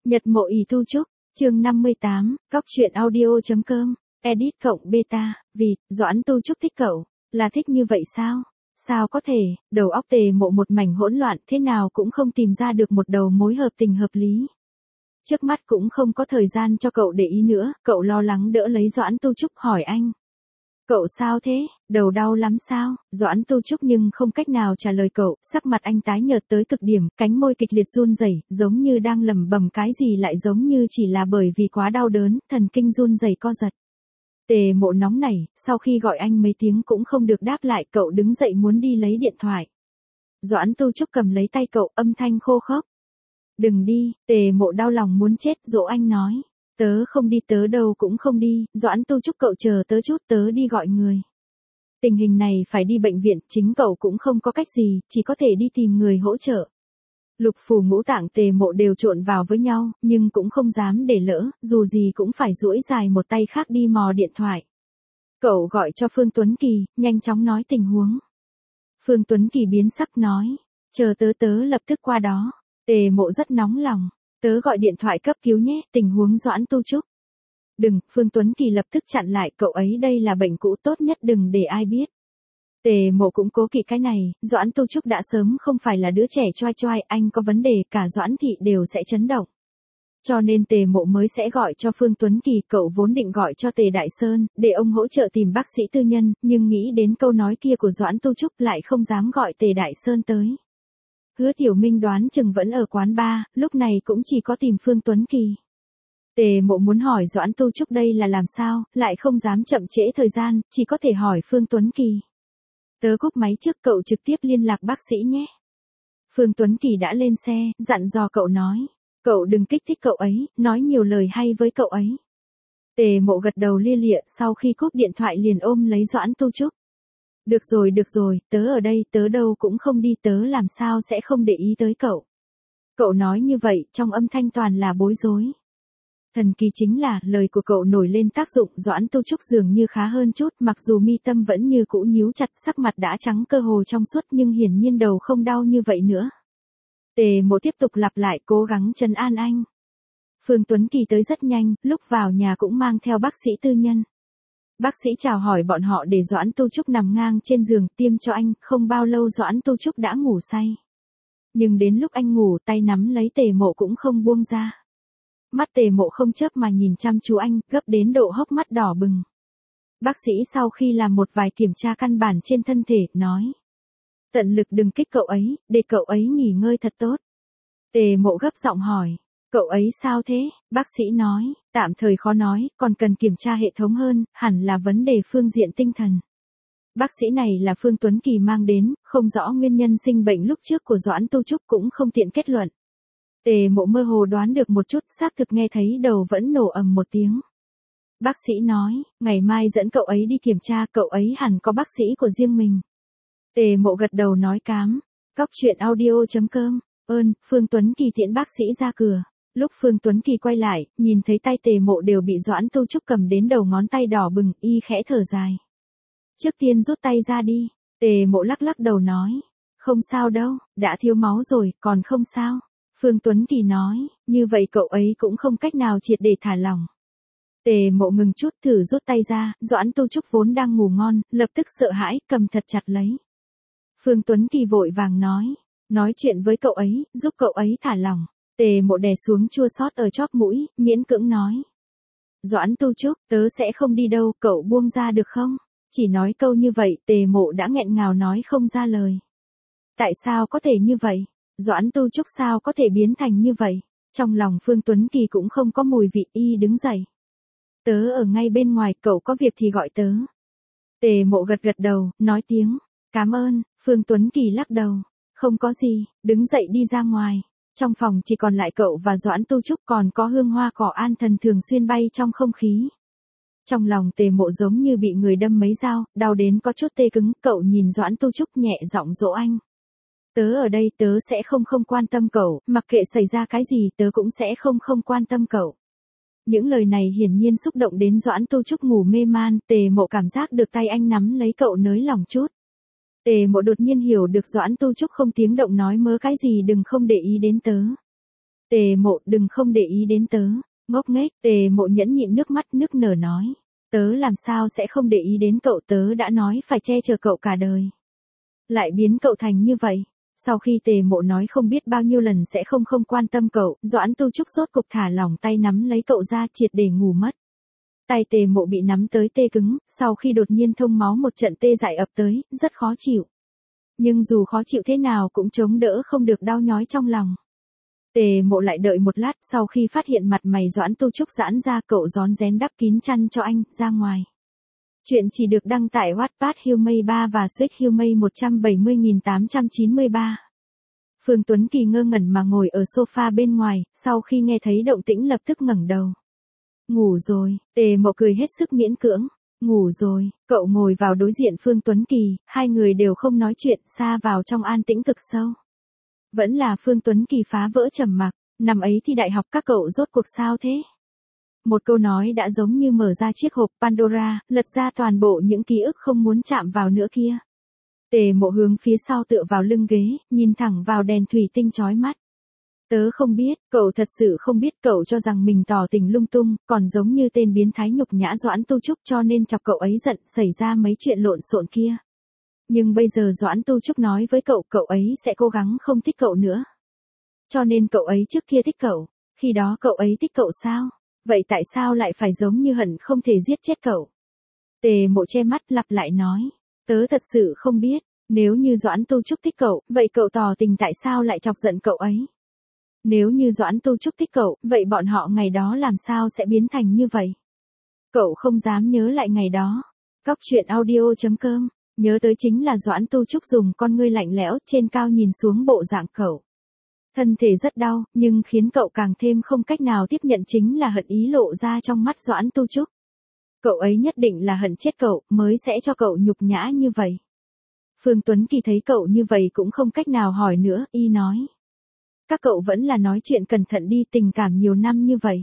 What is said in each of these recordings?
Nhật mộ ỷ tu trúc, chương 58, góc truyện audio.com, edit cộng beta, vì, Doãn tu trúc thích cậu, là thích như vậy sao? Sao có thể, đầu óc Tề Mộ một mảnh hỗn loạn, thế nào cũng không tìm ra được một đầu mối hợp tình hợp lý. Trước mắt cũng không có thời gian cho cậu để ý nữa, cậu lo lắng đỡ lấy Doãn tu trúc hỏi anh. Cậu sao thế, đầu đau lắm sao? Doãn tu trúc nhưng không cách nào trả lời cậu, sắc mặt anh tái nhợt tới cực điểm, cánh môi kịch liệt run rẩy, giống như đang lẩm bẩm cái gì lại giống như chỉ là bởi vì quá đau đớn, thần kinh run rẩy co giật. Tề Mộ nóng nảy, sau khi gọi anh mấy tiếng cũng không được đáp lại, cậu đứng dậy muốn đi lấy điện thoại. Doãn tu trúc cầm lấy tay cậu, âm thanh khô khốc. Đừng đi, Tề Mộ đau lòng muốn chết, dỗ anh nói. Tớ không đi, tớ đâu cũng không đi, Doãn tu trúc cậu chờ tớ chút, tớ đi gọi người. Tình hình này phải đi bệnh viện, chính cậu cũng không có cách gì, chỉ có thể đi tìm người hỗ trợ. Lục phủ ngũ tạng Tề Mộ đều trộn vào với nhau, nhưng cũng không dám để lỡ, dù gì cũng phải duỗi dài một tay khác đi mò điện thoại. Cậu gọi cho Phương Tuấn Kỳ, nhanh chóng nói tình huống. Phương Tuấn Kỳ biến sắc nói, chờ tớ lập tức qua đó. Tề Mộ rất nóng lòng, tớ gọi điện thoại cấp cứu nhé, tình huống Doãn tu trúc. Đừng, Phương Tuấn Kỳ lập tức chặn lại, cậu ấy đây là bệnh cũ, tốt nhất đừng để ai biết. Tề Mộ cũng cố kỵ cái này, Doãn tu trúc đã sớm không phải là đứa trẻ choai choai, anh có vấn đề, cả Doãn thị đều sẽ chấn động. Cho nên Tề Mộ mới sẽ gọi cho Phương Tuấn Kỳ, cậu vốn định gọi cho Tề Đại Sơn, để ông hỗ trợ tìm bác sĩ tư nhân, nhưng nghĩ đến câu nói kia của Doãn tu trúc lại không dám gọi Tề Đại Sơn tới. Hứa Tiểu Minh đoán chừng vẫn ở quán bar, lúc này cũng chỉ có tìm Phương Tuấn Kỳ. Tề Mộ muốn hỏi Doãn tu trúc đây là làm sao, lại không dám chậm trễ thời gian, chỉ có thể hỏi Phương Tuấn Kỳ. Tớ cúp máy trước, cậu trực tiếp liên lạc bác sĩ nhé. Phương Tuấn Kỳ đã lên xe, dặn dò cậu nói. Cậu đừng kích thích cậu ấy, nói nhiều lời hay với cậu ấy. Tề Mộ gật đầu lia lịa, sau khi cúp điện thoại liền ôm lấy Doãn tu trúc. Được rồi, tớ ở đây, tớ đâu cũng không đi, tớ làm sao sẽ không để ý tới cậu. Cậu nói như vậy, trong âm thanh toàn là bối rối. Thần kỳ chính là, lời của cậu nổi lên tác dụng, Doãn tu trúc dường như khá hơn chút, mặc dù mi tâm vẫn như cũ nhíu chặt, sắc mặt đã trắng cơ hồ trong suốt nhưng hiển nhiên đầu không đau như vậy nữa. Tề Mộ tiếp tục lặp lại, cố gắng trấn an anh. Phương Tuấn Kỳ tới rất nhanh, lúc vào nhà cũng mang theo bác sĩ tư nhân. Bác sĩ chào hỏi bọn họ để Doãn tu trúc nằm ngang trên giường tiêm cho anh, không bao lâu Doãn tu trúc đã ngủ say. Nhưng đến lúc anh ngủ, tay nắm lấy Tề Mộ cũng không buông ra. Mắt Tề Mộ không chớp mà nhìn chăm chú anh, gấp đến độ hốc mắt đỏ bừng. Bác sĩ sau khi làm một vài kiểm tra căn bản trên thân thể, nói. Tận lực đừng kích cậu ấy, để cậu ấy nghỉ ngơi thật tốt. Tề Mộ gấp giọng hỏi. Cậu ấy sao thế? Bác sĩ nói, tạm thời khó nói, còn cần kiểm tra hệ thống hơn, hẳn là vấn đề phương diện tinh thần. Bác sĩ này là Phương Tuấn Kỳ mang đến, không rõ nguyên nhân sinh bệnh lúc trước của Doãn tu trúc cũng không tiện kết luận. Tề Mộ mơ hồ đoán được một chút, xác thực nghe thấy đầu vẫn nổ ầm một tiếng. Bác sĩ nói, ngày mai dẫn cậu ấy đi kiểm tra, cậu ấy hẳn có bác sĩ của riêng mình. Tề Mộ gật đầu nói cám. Góc truyện audio.com, Phương Tuấn Kỳ tiễn bác sĩ ra cửa. Lúc Phương Tuấn Kỳ quay lại, nhìn thấy tay Tề Mộ đều bị Doãn tu trúc cầm đến đầu ngón tay đỏ bừng, y khẽ thở dài. Trước tiên rút tay ra đi. Tề Mộ lắc lắc đầu nói. Không sao đâu, đã thiếu máu rồi, còn không sao. Phương Tuấn Kỳ nói, như vậy cậu ấy cũng không cách nào triệt để thả lỏng. Tề Mộ ngừng chút, thử rút tay ra, Doãn tu trúc vốn đang ngủ ngon, lập tức sợ hãi, cầm thật chặt lấy. Phương Tuấn Kỳ vội vàng nói chuyện với cậu ấy, giúp cậu ấy thả lỏng. Tề Mộ đè xuống chua xót ở chóp mũi, miễn cưỡng nói. Doãn tu trúc, tớ sẽ không đi đâu, cậu buông ra được không? Chỉ nói câu như vậy, Tề Mộ đã nghẹn ngào nói không ra lời. Tại sao có thể như vậy? Doãn tu trúc sao có thể biến thành như vậy? Trong lòng Phương Tuấn Kỳ cũng không có mùi vị, y đứng dậy. Tớ ở ngay bên ngoài, cậu có việc thì gọi tớ. Tề Mộ gật gật đầu, nói tiếng. Cảm ơn. Phương Tuấn Kỳ lắc đầu. Không có gì, đứng dậy đi ra ngoài. Trong phòng chỉ còn lại cậu và Doãn tu trúc, còn có hương hoa cỏ an thần thường xuyên bay trong không khí. Trong lòng Tề Mộ giống như bị người đâm mấy dao, đau đến có chút tê cứng, cậu nhìn Doãn tu trúc nhẹ giọng dỗ anh. Tớ ở đây, tớ sẽ không quan tâm cậu, mặc kệ xảy ra cái gì tớ cũng sẽ không quan tâm cậu. Những lời này hiển nhiên xúc động đến Doãn tu trúc ngủ mê man, Tề Mộ cảm giác được tay anh nắm lấy cậu nới lỏng chút. Tề Mộ đột nhiên hiểu được Doãn tu trúc không tiếng động nói mớ cái gì đừng không để ý đến tớ. Tề Mộ đừng không để ý đến tớ, ngốc nghếch. Tề Mộ nhẫn nhịn nước mắt nức nở nói. Tớ làm sao sẽ không để ý đến cậu, tớ đã nói phải che chở cậu cả đời. Lại biến cậu thành như vậy. Sau khi Tề Mộ nói không biết bao nhiêu lần sẽ không quan tâm cậu, Doãn Tu Trúc rốt cục thả lỏng tay nắm lấy cậu ra triệt để ngủ mất. Tay Tề Mộ bị nắm tới tê cứng, sau khi đột nhiên thông máu một trận tê dại ập tới, rất khó chịu. Nhưng dù khó chịu thế nào cũng chống đỡ không được đau nhói trong lòng. Tề Mộ lại đợi một lát, sau khi phát hiện mặt mày Doãn Tu Trúc giãn ra, cậu rón rén đắp kín chăn cho anh, ra ngoài. Chuyện chỉ được đăng tại Wattpad Humay 3 và Suede Humay 170.893. Phương Tuấn Kỳ ngơ ngẩn mà ngồi ở sofa bên ngoài, sau khi nghe thấy động tĩnh lập tức ngẩng đầu. Ngủ rồi, Tề Mộ cười hết sức miễn cưỡng. Ngủ rồi, cậu ngồi vào đối diện Phương Tuấn Kỳ, hai người đều không nói chuyện, xa vào trong an tĩnh cực sâu. Vẫn là Phương Tuấn Kỳ phá vỡ trầm mặc, năm ấy thi đại học các cậu rốt cuộc sao thế? Một câu nói đã giống như mở ra chiếc hộp Pandora, lật ra toàn bộ những ký ức không muốn chạm vào nữa kia. Tề Mộ hướng phía sau tựa vào lưng ghế, nhìn thẳng vào đèn thủy tinh chói mắt. Tớ không biết, cậu thật sự không biết, cậu cho rằng mình tỏ tình lung tung, còn giống như tên biến thái nhục nhã Doãn Tu Trúc cho nên chọc cậu ấy giận, xảy ra mấy chuyện lộn xộn kia. Nhưng bây giờ Doãn Tu Trúc nói với cậu, cậu ấy sẽ cố gắng không thích cậu nữa. Cho nên cậu ấy trước kia thích cậu, khi đó cậu ấy thích cậu sao? Vậy tại sao lại phải giống như hận không thể giết chết cậu? Tề Mộ che mắt lặp lại nói, tớ thật sự không biết, nếu như Doãn Tu Trúc thích cậu, vậy cậu tỏ tình tại sao lại chọc giận cậu ấy? Nếu như Doãn Tu Trúc thích cậu, vậy bọn họ ngày đó làm sao sẽ biến thành như vậy? Cậu không dám nhớ lại ngày đó. Cóc truyện audio.com, nhớ tới chính là Doãn Tu Trúc dùng con ngươi lạnh lẽo trên cao nhìn xuống bộ dạng cậu. Thân thể rất đau, nhưng khiến cậu càng thêm không cách nào tiếp nhận chính là hận ý lộ ra trong mắt Doãn Tu Trúc. Cậu ấy nhất định là hận chết cậu, mới sẽ cho cậu nhục nhã như vậy. Phương Tuấn Kỳ thấy cậu như vậy cũng không cách nào hỏi nữa, y nói. Các cậu vẫn là nói chuyện cẩn thận đi, tình cảm nhiều năm như vậy.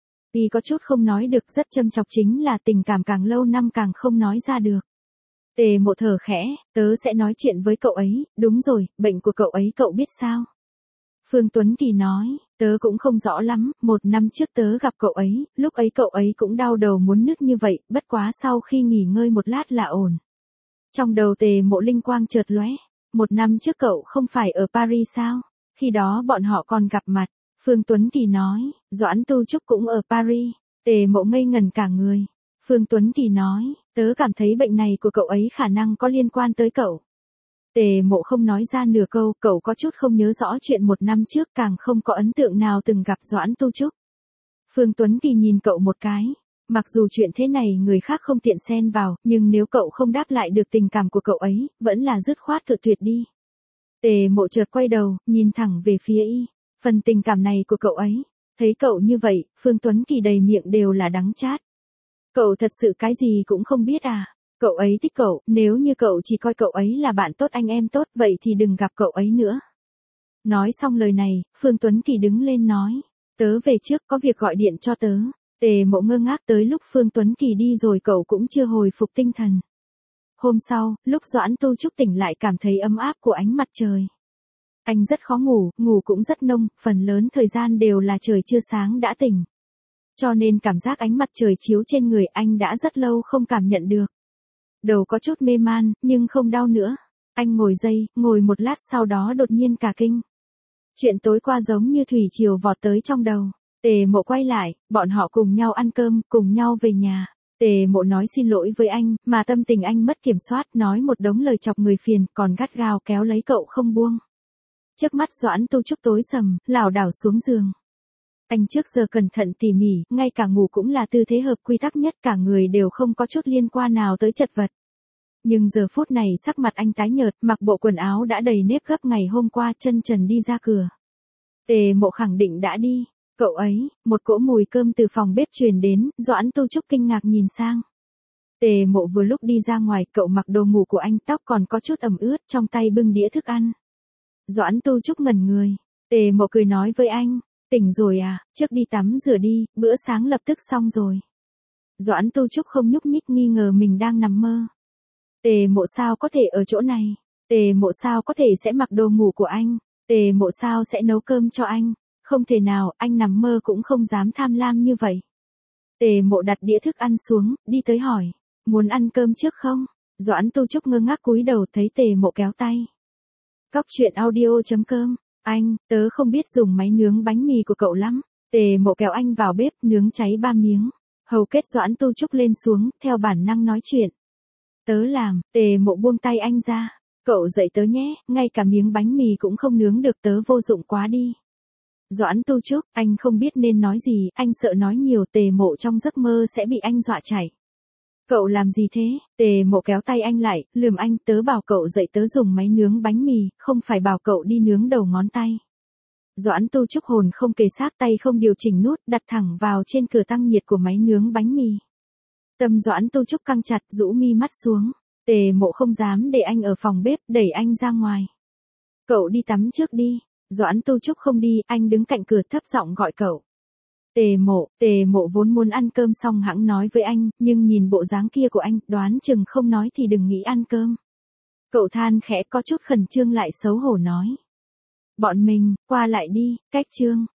Y có chút không nói được, rất châm chọc chính là tình cảm càng lâu năm càng không nói ra được. Tề Mộ thở khẽ, tớ sẽ nói chuyện với cậu ấy, đúng rồi, bệnh của cậu ấy cậu biết sao? Phương Tuấn Kỳ nói, tớ cũng không rõ lắm, 1 năm trước tớ gặp cậu ấy, lúc ấy cậu ấy cũng đau đầu muốn nứt như vậy, bất quá sau khi nghỉ ngơi một lát là ổn. Trong đầu Tề Mộ linh quang chợt lóe, 1 năm trước cậu không phải ở Paris sao? Khi đó bọn họ còn gặp mặt. Phương Tuấn Kỳ nói, Doãn Tu Trúc cũng ở Paris. Tề Mộ ngây ngẩn cả người. Phương Tuấn Kỳ nói, tớ cảm thấy bệnh này của cậu ấy khả năng có liên quan tới cậu. Tề Mộ không nói ra nửa câu, cậu có chút không nhớ rõ chuyện 1 năm trước, càng không có ấn tượng nào từng gặp Doãn Tu Trúc. Phương Tuấn Kỳ nhìn cậu một cái. Mặc dù chuyện thế này người khác không tiện xen vào, nhưng nếu cậu không đáp lại được tình cảm của cậu ấy, vẫn là dứt khoát cự tuyệt đi. Tề Mộ chợt quay đầu, nhìn thẳng về phía y. Phần tình cảm này của cậu ấy. Thấy cậu như vậy, Phương Tuấn Kỳ đầy miệng đều là đắng chát. Cậu thật sự cái gì cũng không biết à? Cậu ấy thích cậu, nếu như cậu chỉ coi cậu ấy là bạn tốt, anh em tốt, vậy thì đừng gặp cậu ấy nữa. Nói xong lời này, Phương Tuấn Kỳ đứng lên nói. Tớ về trước, có việc gọi điện cho tớ. Tề Mộ ngơ ngác, tới lúc Phương Tuấn Kỳ đi rồi cậu cũng chưa hồi phục tinh thần. Hôm sau, lúc Doãn Tu Trúc tỉnh lại cảm thấy ấm áp của ánh mặt trời. Anh rất khó ngủ, ngủ cũng rất nông, phần lớn thời gian đều là trời chưa sáng đã tỉnh. Cho nên cảm giác ánh mặt trời chiếu trên người anh đã rất lâu không cảm nhận được. Đầu có chút mê man, nhưng không đau nữa. Anh ngồi một lát sau đó đột nhiên cả kinh. Chuyện tối qua giống như thủy triều vọt tới trong đầu. Tề Mộ quay lại, bọn họ cùng nhau ăn cơm, cùng nhau về nhà. Tề Mộ nói xin lỗi với anh, mà tâm tình anh mất kiểm soát, nói một đống lời chọc người phiền, còn gắt gao kéo lấy cậu không buông. Trước mắt Doãn Tu Trúc tối sầm, lảo đảo xuống giường. Anh trước giờ cẩn thận tỉ mỉ, ngay cả ngủ cũng là tư thế hợp quy tắc nhất, cả người đều không có chút liên quan nào tới chật vật. Nhưng giờ phút này sắc mặt anh tái nhợt, mặc bộ quần áo đã đầy nếp gấp ngày hôm qua, chân trần đi ra cửa. Tề Mộ khẳng định đã đi. Cậu ấy, một cỗ mùi cơm từ phòng bếp truyền đến, Doãn Tu Trúc kinh ngạc nhìn sang. Tề Mộ vừa lúc đi ra ngoài, cậu mặc đồ ngủ của anh, tóc còn có chút ẩm ướt, trong tay bưng đĩa thức ăn. Doãn Tu Trúc ngẩn người. Tề Mộ cười nói với anh, tỉnh rồi à, trước đi tắm rửa đi, bữa sáng lập tức xong rồi. Doãn Tu Trúc không nhúc nhích, nghi ngờ mình đang nằm mơ. Tề Mộ sao có thể ở chỗ này? Tề Mộ sao có thể sẽ mặc đồ ngủ của anh? Tề Mộ sao sẽ nấu cơm cho anh? Không thể nào, anh nằm mơ cũng không dám tham lam như vậy. Tề Mộ đặt đĩa thức ăn xuống, đi tới hỏi, muốn ăn cơm trước không? Doãn Tu Trúc ngơ ngác cúi đầu thấy Tề Mộ kéo tay. Cóc truyện audio.com, anh, tớ không biết dùng máy nướng bánh mì của cậu lắm. Tề Mộ kéo anh vào bếp nướng cháy 3 miếng. Hầu kết Doãn Tu Trúc lên xuống, theo bản năng nói chuyện. Tớ làm, Tề Mộ buông tay anh ra. Cậu dạy tớ nhé, ngay cả miếng bánh mì cũng không nướng được, tớ vô dụng quá đi. Doãn Tu Trúc, anh không biết nên nói gì, anh sợ nói nhiều. Tề Mộ trong giấc mơ sẽ bị anh dọa chạy. Cậu làm gì thế? Tề Mộ kéo tay anh lại, lườm anh, tớ bảo cậu dạy tớ dùng máy nướng bánh mì, không phải bảo cậu đi nướng đầu ngón tay. Doãn Tu Trúc hồn không kề xác, tay không điều chỉnh nút, đặt thẳng vào trên cửa tăng nhiệt của máy nướng bánh mì. Tâm Doãn Tu Trúc căng chặt, rũ mi mắt xuống. Tề Mộ không dám để anh ở phòng bếp, đẩy anh ra ngoài. Cậu đi tắm trước đi. Doãn Tu Trúc không đi, anh đứng cạnh cửa thấp giọng gọi cậu. Tề Mộ vốn muốn ăn cơm xong hẵng nói với anh, nhưng nhìn bộ dáng kia của anh, đoán chừng không nói thì đừng nghĩ ăn cơm. Cậu than khẽ, có chút khẩn trương lại xấu hổ nói. Bọn mình, qua lại đi, cách Trương.